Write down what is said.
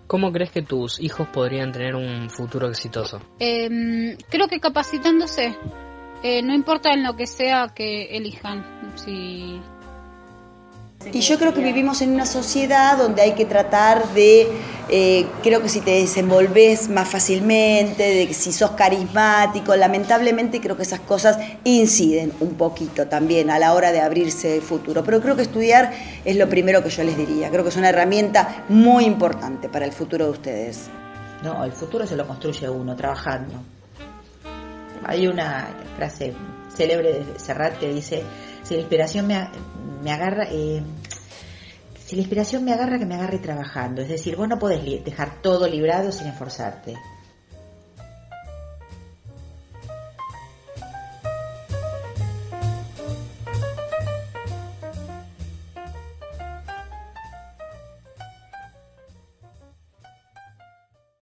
¿Cómo crees que tus hijos podrían tener un futuro exitoso? Creo que capacitándose, no importa en lo que sea que elijan. Si... Y yo creo que vivimos en una sociedad donde hay que tratar de, creo que si te desenvolves más fácilmente, de que si sos carismático, lamentablemente creo que esas cosas inciden un poquito también a la hora de abrirse el futuro. Pero creo que estudiar es lo primero que yo les diría. Creo que es una herramienta muy importante para el futuro de ustedes. No, el futuro se lo construye uno, trabajando. Hay una frase célebre de Serrat que dice: si la inspiración me agarra, si la inspiración me agarra, que me agarre trabajando. Es decir, vos no podés dejar todo librado sin esforzarte.